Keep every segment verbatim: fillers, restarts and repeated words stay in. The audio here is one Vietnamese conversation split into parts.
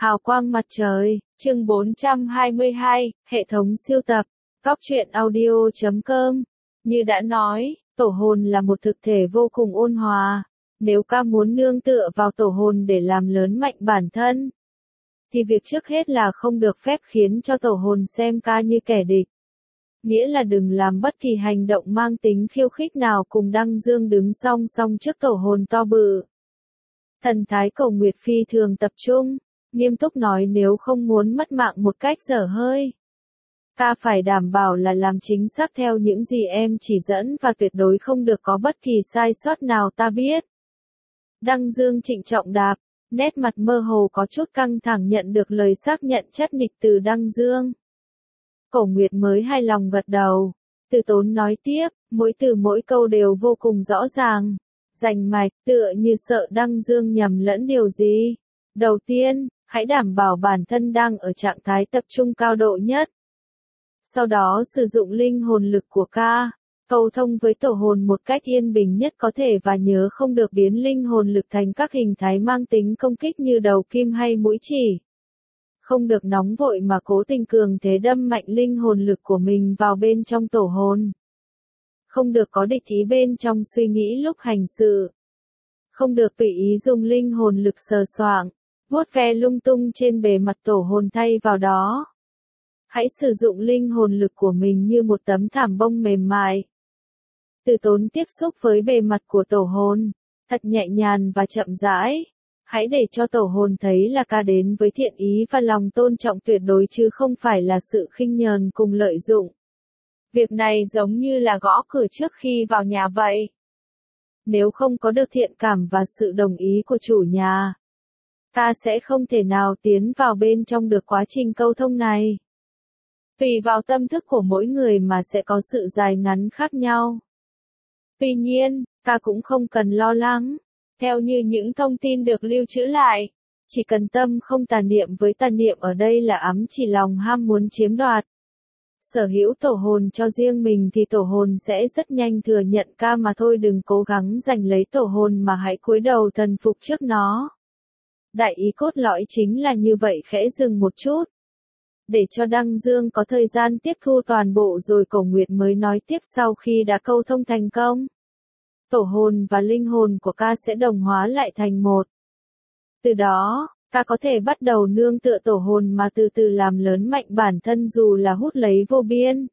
Hào quang mặt trời, chương bốn trăm hai mươi hai, hệ thống siêu tập, góc truyện audio chấm com. Như đã nói, tổ hồn là một thực thể vô cùng ôn hòa. Nếu ca muốn nương tựa vào tổ hồn để làm lớn mạnh bản thân, thì việc trước hết là không được phép khiến cho tổ hồn xem ca như kẻ địch. Nghĩa là đừng làm bất kỳ hành động mang tính khiêu khích nào cùng Đăng Dương đứng song song trước tổ hồn to bự. Thần thái Cổ Nguyệt phi thường tập trung, nghiêm túc nói nếu không muốn mất mạng một cách dở hơi, ta phải đảm bảo là làm chính xác theo những gì em chỉ dẫn và tuyệt đối không được có bất kỳ sai sót nào ta biết. Đăng Dương trịnh trọng đáp, nét mặt mơ hồ có chút căng thẳng nhận được lời xác nhận chắc nịch từ Đăng Dương. Cổ Nguyệt mới hài lòng gật đầu. Từ Tốn nói tiếp, mỗi từ mỗi câu đều vô cùng rõ ràng, rành mạch, tựa như sợ Đăng Dương nhầm lẫn điều gì. Đầu tiên, hãy đảm bảo bản thân đang ở trạng thái tập trung cao độ nhất. Sau đó sử dụng linh hồn lực của ca, cầu thông với tổ hồn một cách yên bình nhất có thể và nhớ không được biến linh hồn lực thành các hình thái mang tính công kích như đầu kim hay mũi chỉ. Không được nóng vội mà cố tình cường thế đâm mạnh linh hồn lực của mình vào bên trong tổ hồn. Không được có địch ý bên trong suy nghĩ lúc hành sự. Không được tùy ý dùng linh hồn lực sờ soạng, vuốt ve lung tung trên bề mặt tổ hồn thay vào đó. Hãy sử dụng linh hồn lực của mình như một tấm thảm bông mềm mại. Từ Tốn tiếp xúc với bề mặt của tổ hồn, thật nhẹ nhàng và chậm rãi. Hãy để cho tổ hồn thấy là ca đến với thiện ý và lòng tôn trọng tuyệt đối chứ không phải là sự khinh nhờn cùng lợi dụng. Việc này giống như là gõ cửa trước khi vào nhà vậy. Nếu không có được thiện cảm và sự đồng ý của chủ nhà, ta sẽ không thể nào tiến vào bên trong được quá trình câu thông này. Tùy vào tâm thức của mỗi người mà sẽ có sự dài ngắn khác nhau. Tuy nhiên, ta cũng không cần lo lắng. Theo như những thông tin được lưu trữ lại, chỉ cần tâm không tà niệm với tà niệm ở đây là ám chỉ lòng ham muốn chiếm đoạt. Sở hữu tổ hồn cho riêng mình thì tổ hồn sẽ rất nhanh thừa nhận ca mà thôi, đừng cố gắng giành lấy tổ hồn mà hãy cúi đầu thần phục trước nó. Đại ý cốt lõi chính là như vậy. Khẽ dừng một chút, để cho Đăng Dương có thời gian tiếp thu toàn bộ rồi Cổ Nguyệt mới nói tiếp. Sau khi đã câu thông thành công, tổ hồn và linh hồn của ca sẽ đồng hóa lại thành một. Từ đó, ca có thể bắt đầu nương tựa tổ hồn mà từ từ làm lớn mạnh bản thân dù là hút lấy vô biên,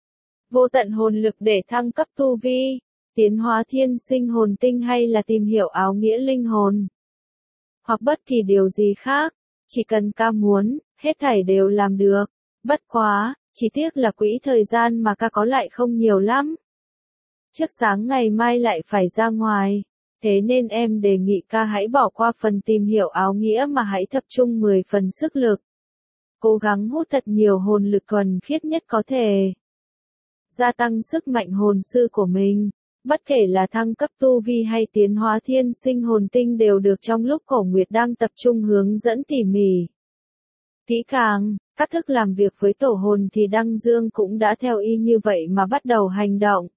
vô tận hồn lực để thăng cấp tu vi, tiến hóa thiên sinh hồn tinh hay là tìm hiểu áo nghĩa linh hồn. Hoặc bất kỳ điều gì khác, chỉ cần ca muốn, hết thảy đều làm được. Bất quá, chỉ tiếc là quỹ thời gian mà ca có lại không nhiều lắm. Trước sáng ngày mai lại phải ra ngoài, thế nên em đề nghị ca hãy bỏ qua phần tìm hiểu áo nghĩa mà hãy tập trung mười phần sức lực. Cố gắng hút thật nhiều hồn lực thuần khiết nhất có thể. Gia tăng sức mạnh hồn sư của mình, bất kể là thăng cấp tu vi hay tiến hóa thiên sinh hồn tinh đều được trong lúc Cổ Nguyệt đang tập trung hướng dẫn tỉ mỉ. Kỹ càng, các thức làm việc với tổ hồn thì Đăng Dương cũng đã theo y như vậy mà bắt đầu hành động.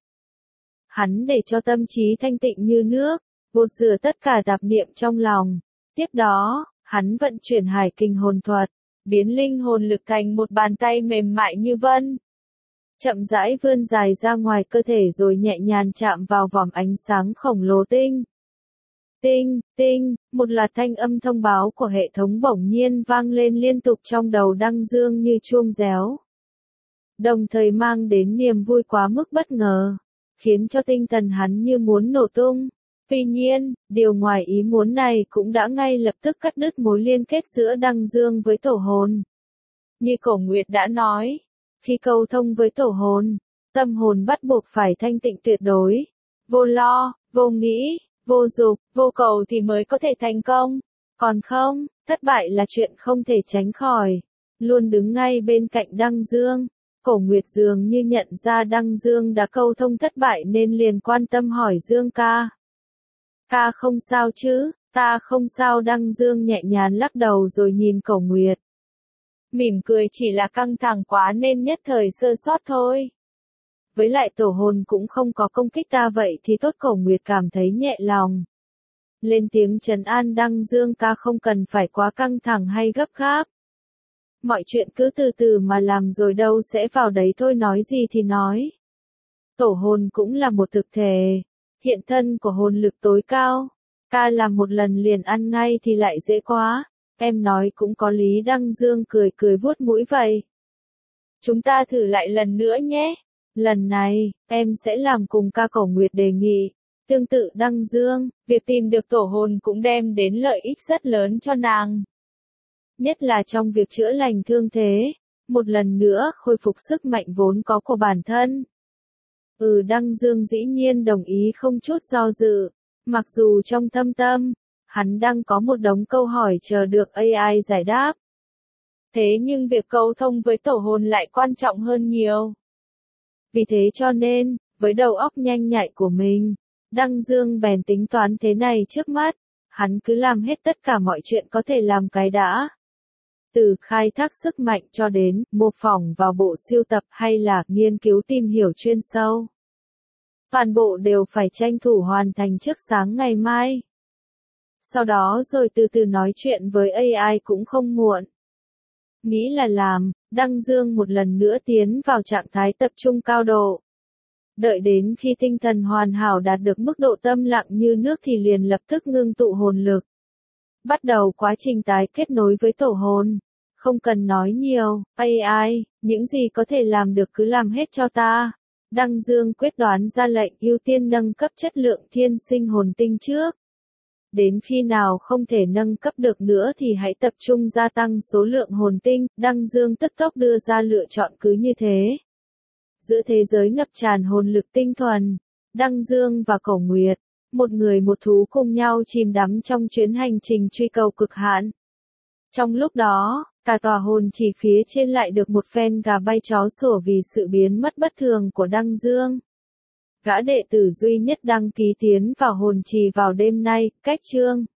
Hắn để cho tâm trí thanh tịnh như nước, gột rửa tất cả tạp niệm trong lòng. Tiếp đó, hắn vận chuyển hải kình hồn thuật, biến linh hồn lực thành một bàn tay mềm mại như vân. Chậm rãi vươn dài ra ngoài cơ thể rồi nhẹ nhàng chạm vào vòm ánh sáng khổng lồ tinh. Tinh, tinh, một loạt thanh âm thông báo của hệ thống bỗng nhiên vang lên liên tục trong đầu Đăng Dương như chuông réo. Đồng thời mang đến niềm vui quá mức bất ngờ, khiến cho tinh thần hắn như muốn nổ tung. Tuy nhiên, điều ngoài ý muốn này cũng đã ngay lập tức cắt đứt mối liên kết giữa Đăng Dương với tổ hồn. Như Cổ Nguyệt đã nói, khi câu thông với tổ hồn, tâm hồn bắt buộc phải thanh tịnh tuyệt đối, vô lo, vô nghĩ, vô dục, vô cầu thì mới có thể thành công. Còn không, thất bại là chuyện không thể tránh khỏi. Luôn đứng ngay bên cạnh Đăng Dương, Cổ Nguyệt dường như nhận ra Đăng Dương đã câu thông thất bại nên liền quan tâm hỏi Dương ca. Ca không sao chứ? Ta không sao. Đăng Dương nhẹ nhàng lắc đầu rồi nhìn Cổ Nguyệt. Mỉm cười, chỉ là căng thẳng quá nên nhất thời sơ sót thôi. Với lại tổ hồn cũng không có công kích ta vậy thì tốt. Cổ Nguyệt cảm thấy nhẹ lòng. lên tiếng trấn an Đăng Dương ca không cần phải quá căng thẳng hay gấp gáp. Mọi chuyện cứ từ từ mà làm rồi đâu sẽ vào đấy thôi, nói gì thì nói. Tổ hồn cũng là một thực thể, hiện thân của hồn lực tối cao. Ca làm một lần liền ăn ngay thì lại dễ quá. Em nói cũng có lý, Đăng Dương cười cười vuốt mũi vậy. Chúng ta thử lại lần nữa nhé. Lần này, em sẽ làm cùng ca, Cổ Nguyệt đề nghị. Tương tự Đăng Dương, việc tìm được tổ hồn cũng đem đến lợi ích rất lớn cho nàng. Nhất là trong việc chữa lành thương thế, một lần nữa khôi phục sức mạnh vốn có của bản thân. Ừ, Đăng Dương dĩ nhiên đồng ý không chút do dự, mặc dù trong thâm tâm, hắn đang có một đống câu hỏi chờ được a i giải đáp. Thế nhưng việc câu thông với tổ hồn lại quan trọng hơn nhiều. Vì thế cho nên, với đầu óc nhanh nhạy của mình, Đăng Dương bèn tính toán thế này trước mắt, hắn cứ làm hết tất cả mọi chuyện có thể làm cái đã. Từ khai thác sức mạnh cho đến mô phỏng vào bộ siêu tập hay là nghiên cứu tìm hiểu chuyên sâu. Toàn bộ đều phải tranh thủ hoàn thành trước sáng ngày mai. Sau đó rồi từ từ nói chuyện với a i cũng không muộn. Nghĩ là làm, Đăng Dương một lần nữa tiến vào trạng thái tập trung cao độ. Đợi đến khi tinh thần hoàn hảo đạt được mức độ tâm lặng như nước thì liền lập tức ngưng tụ hồn lực. Bắt đầu quá trình tái kết nối với tổ hồn. Không cần nói nhiều, a i, những gì có thể làm được cứ làm hết cho ta. Đăng Dương quyết đoán ra lệnh ưu tiên nâng cấp chất lượng thiên sinh hồn tinh trước. Đến khi nào không thể nâng cấp được nữa thì hãy tập trung gia tăng số lượng hồn tinh. Đăng Dương tức tốc đưa ra lựa chọn cứ như thế. Giữa thế giới ngập tràn hồn lực tinh thuần, Đăng Dương và Cổ Nguyệt, một người một thú cùng nhau chìm đắm trong chuyến hành trình truy cầu cực hạn. Trong lúc đó, cả tòa hồn chỉ phía trên lại được một phen gà bay chó sủa vì sự biến mất bất thường của Đăng Dương. Gã đệ tử duy nhất đăng ký tiến vào hồn trì vào đêm nay, cách chương